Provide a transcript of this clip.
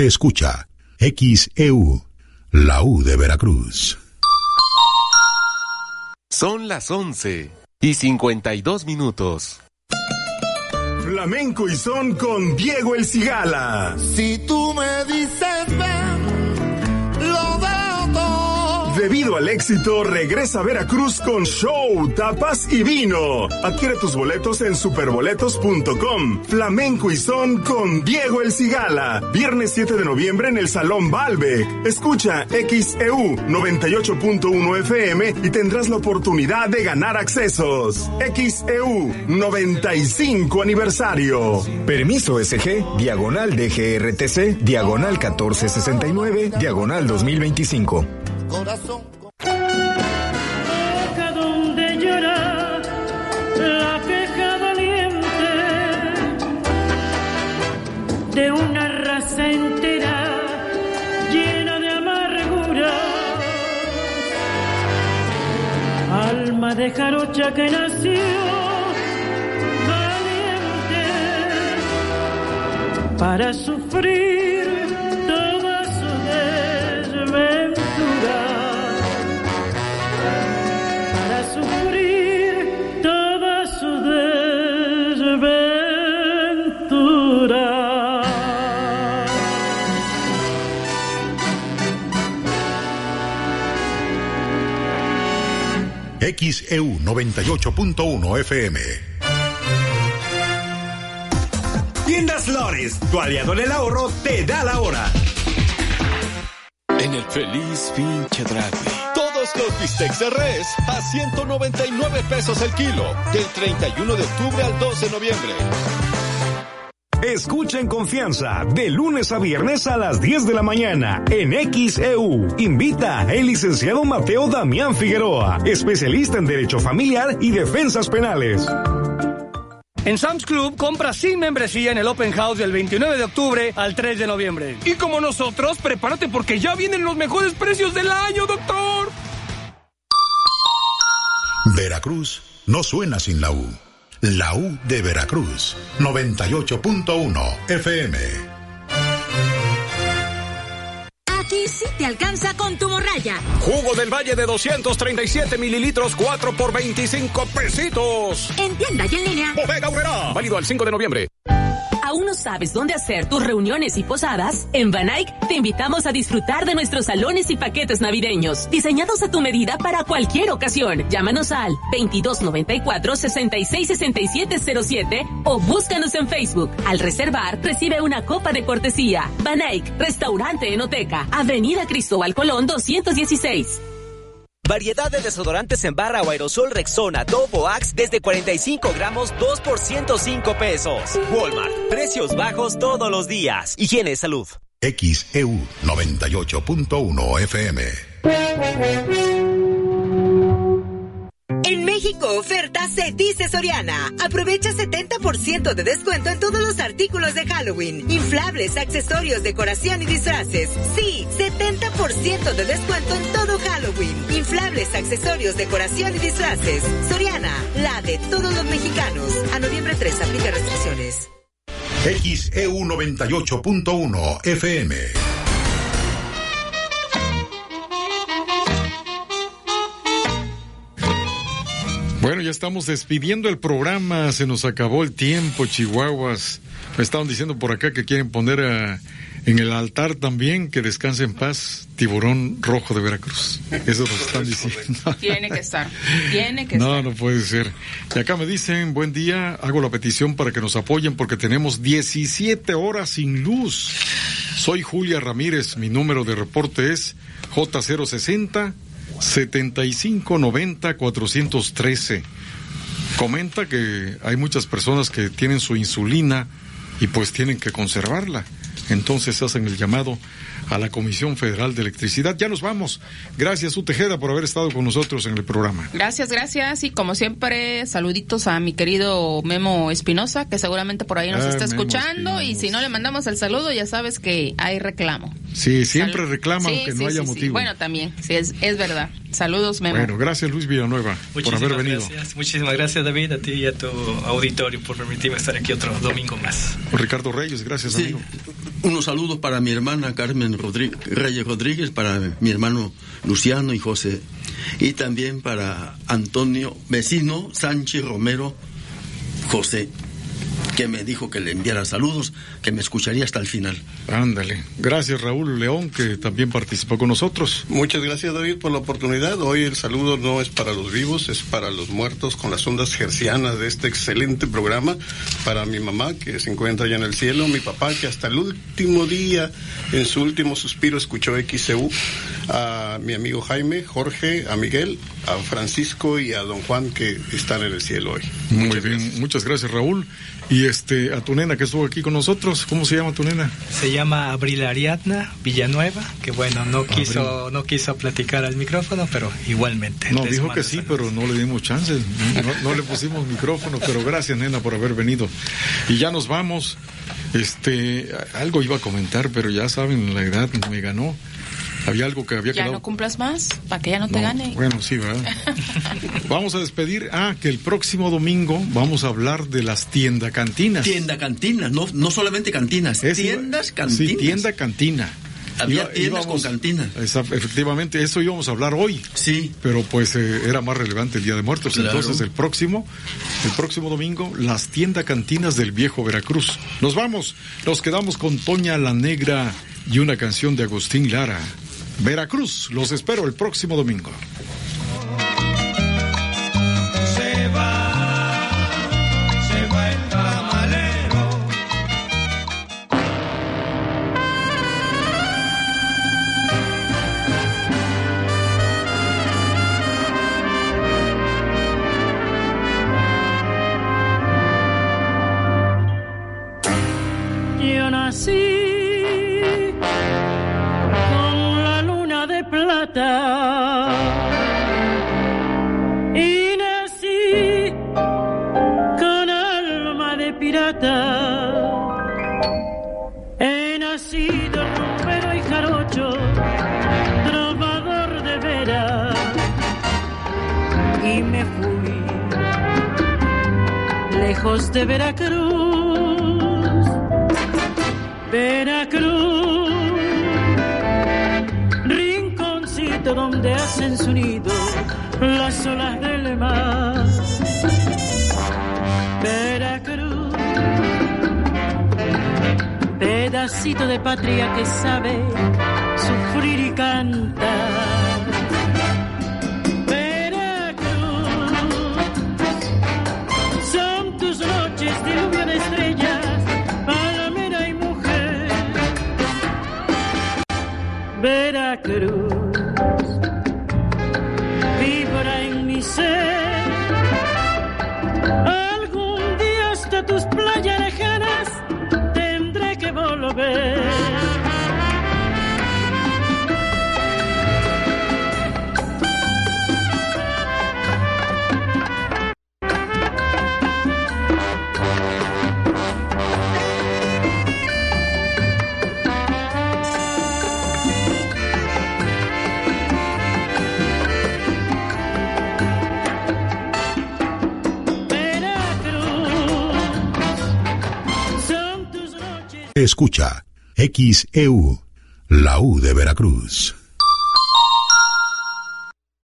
Escucha XEU, la U de Veracruz. Son las 11:52. Flamenco y son con Diego El Cigala. Si tú me dices ven, lo veo todo. Debido al éxito, regresa a Veracruz con show, tapas y vino. Adquiere tus boletos en superboletos.com. Flamenco y son con Diego El Cigala. Viernes 7 de noviembre en el Salón Balbec. Escucha XEU 98.1 FM y tendrás la oportunidad de ganar accesos. XEU 95 aniversario. Permiso SG, diagonal DGRTC, diagonal 1469, diagonal 2025. Corazón. Boca donde llora la queja valiente de una raza entera llena de amargura, alma de jarocha que nació valiente para sufrir toda su desventura. Para sufrir toda su desventura. XEU 98.1 FM. Tiendas Flores, tu aliado en el ahorro, te da la hora. En el feliz pinche Dragui, todos los bistecs de res a 199 pesos el kilo, del 31 de octubre al 2 de noviembre. Escucha en confianza, de lunes a viernes a las 10 de la mañana, en XEU. Invita el licenciado Mateo Damián Figueroa, especialista en Derecho Familiar y Defensas Penales. En Sam's Club, compra sin membresía en el Open House del 29 de octubre al 3 de noviembre. Y como nosotros, prepárate porque ya vienen los mejores precios del año, doctor. Veracruz no suena sin la U. La U de Veracruz, 98.1 FM. Aquí sí te alcanza con tu morralla. Jugo del Valle de 237 mililitros, 4 por 25 pesitos. En tienda y en línea. Bodega Aurrerá. Válido al 5 de noviembre. ¿Aún no sabes dónde hacer tus reuniones y posadas? En Banaic te invitamos a disfrutar de nuestros salones y paquetes navideños, diseñados a tu medida para cualquier ocasión. Llámanos al 2294-666707 o búscanos en Facebook. Al reservar, recibe una copa de cortesía. Banaic, restaurante Enoteca, Avenida Cristóbal Colón 216. Variedad de desodorantes en barra o aerosol Rexona, Dove o Axe desde 45 gramos, 2 por 105 pesos. Walmart, precios bajos todos los días. Higiene y salud. XEU 98.1 FM. En México oferta se dice Soriana. Aprovecha 70% de descuento en todos los artículos de Halloween, inflables, accesorios, decoración y disfraces. Sí, 70% de descuento en todo Halloween, inflables, accesorios, decoración y disfraces. Soriana, la de todos los mexicanos. A noviembre 3 aplica restricciones. XEU 98.1 FM. Bueno, ya estamos despidiendo el programa, se nos acabó el tiempo, chihuahuas. Me estaban diciendo por acá que quieren poner en el altar también que descanse en paz Tiburón Rojo de Veracruz. Eso nos están diciendo. Tiene que estar, estar. No puede ser. Y acá me dicen, buen día, hago la petición para que nos apoyen porque tenemos 17 horas sin luz. Soy Julia Ramírez, mi número de reporte es J060 7590-413. Comenta que hay muchas personas que tienen su insulina y pues tienen que conservarla. Entonces hacen el llamado a la Comisión Federal de Electricidad. Ya nos vamos. Gracias, Tejeda, por haber estado con nosotros en el programa. Gracias. Y como siempre, saluditos a mi querido Memo Espinosa, que seguramente por ahí nos está escuchando. Y si no le mandamos el saludo, ya sabes que hay reclamo. Sí, siempre reclaman que no haya motivo. Bueno, también, sí, es verdad. Saludos, Memo. Bueno, gracias Luis Villanueva por haber venido. Muchísimas gracias, David, a ti y a tu auditorio por permitirme estar aquí otro domingo más. Ricardo Reyes, gracias, amigo. Unos saludos para mi hermana Carmen Reyes Rodríguez, para mi hermano Luciano y José, y también para Antonio Vecino Sánchez Romero José, que me dijo que le enviara saludos, que me escucharía hasta el final. Ándale. Gracias, Raúl León, que también participó con nosotros. Muchas gracias, David, por la oportunidad. Hoy el saludo no es para los vivos, es para los muertos con las ondas hercianas de este excelente programa. Para mi mamá, que se encuentra allá en el cielo, mi papá, que hasta el último día, en su último suspiro, escuchó XCU, a mi amigo Jaime, Jorge, a Miguel, a Francisco y a don Juan, que están en el cielo hoy. Muy bien, muchas gracias, Raúl. Y a tu nena que estuvo aquí con nosotros, ¿cómo se llama tu nena? Se llama Abril Ariadna Villanueva, que bueno, no quiso platicar al micrófono, pero igualmente. No, dijo que sí, pero no le dimos chance, no le pusimos micrófono, pero gracias, nena, por haber venido. Y ya nos vamos. Algo iba a comentar, pero ya saben, la edad me ganó. Había algo que había quedado. Ya no cumplas más, para que ya no te gane. Bueno, sí, ¿verdad? Vamos a despedir. Que el próximo domingo vamos a hablar de las tienda-cantinas. Tienda-cantinas, no solamente cantinas, tiendas-cantinas. Sí, tienda-cantina. Había tiendas con cantinas. Efectivamente, eso íbamos a hablar hoy. Sí. Pero pues era más relevante el Día de Muertos. Claro. Entonces el próximo domingo, las tienda-cantinas del viejo Veracruz. Nos vamos, nos quedamos con Toña la Negra y una canción de Agustín Lara. Veracruz, los espero el próximo domingo. Se va el tamalero. Yo nací plata y nací con alma de pirata. He nacido rumbero y jarocho, trovador de veras, y me fui lejos de Veracruz. Donde hacen su nido las olas del mar. Veracruz, pedacito de patria que sabe sufrir y cantar. Veracruz, son tus noches de lluvia de estrellas, palmera y mujer. Veracruz, algún día hasta tus playas lejanas tendré que volver. Escucha XEU, la U de Veracruz.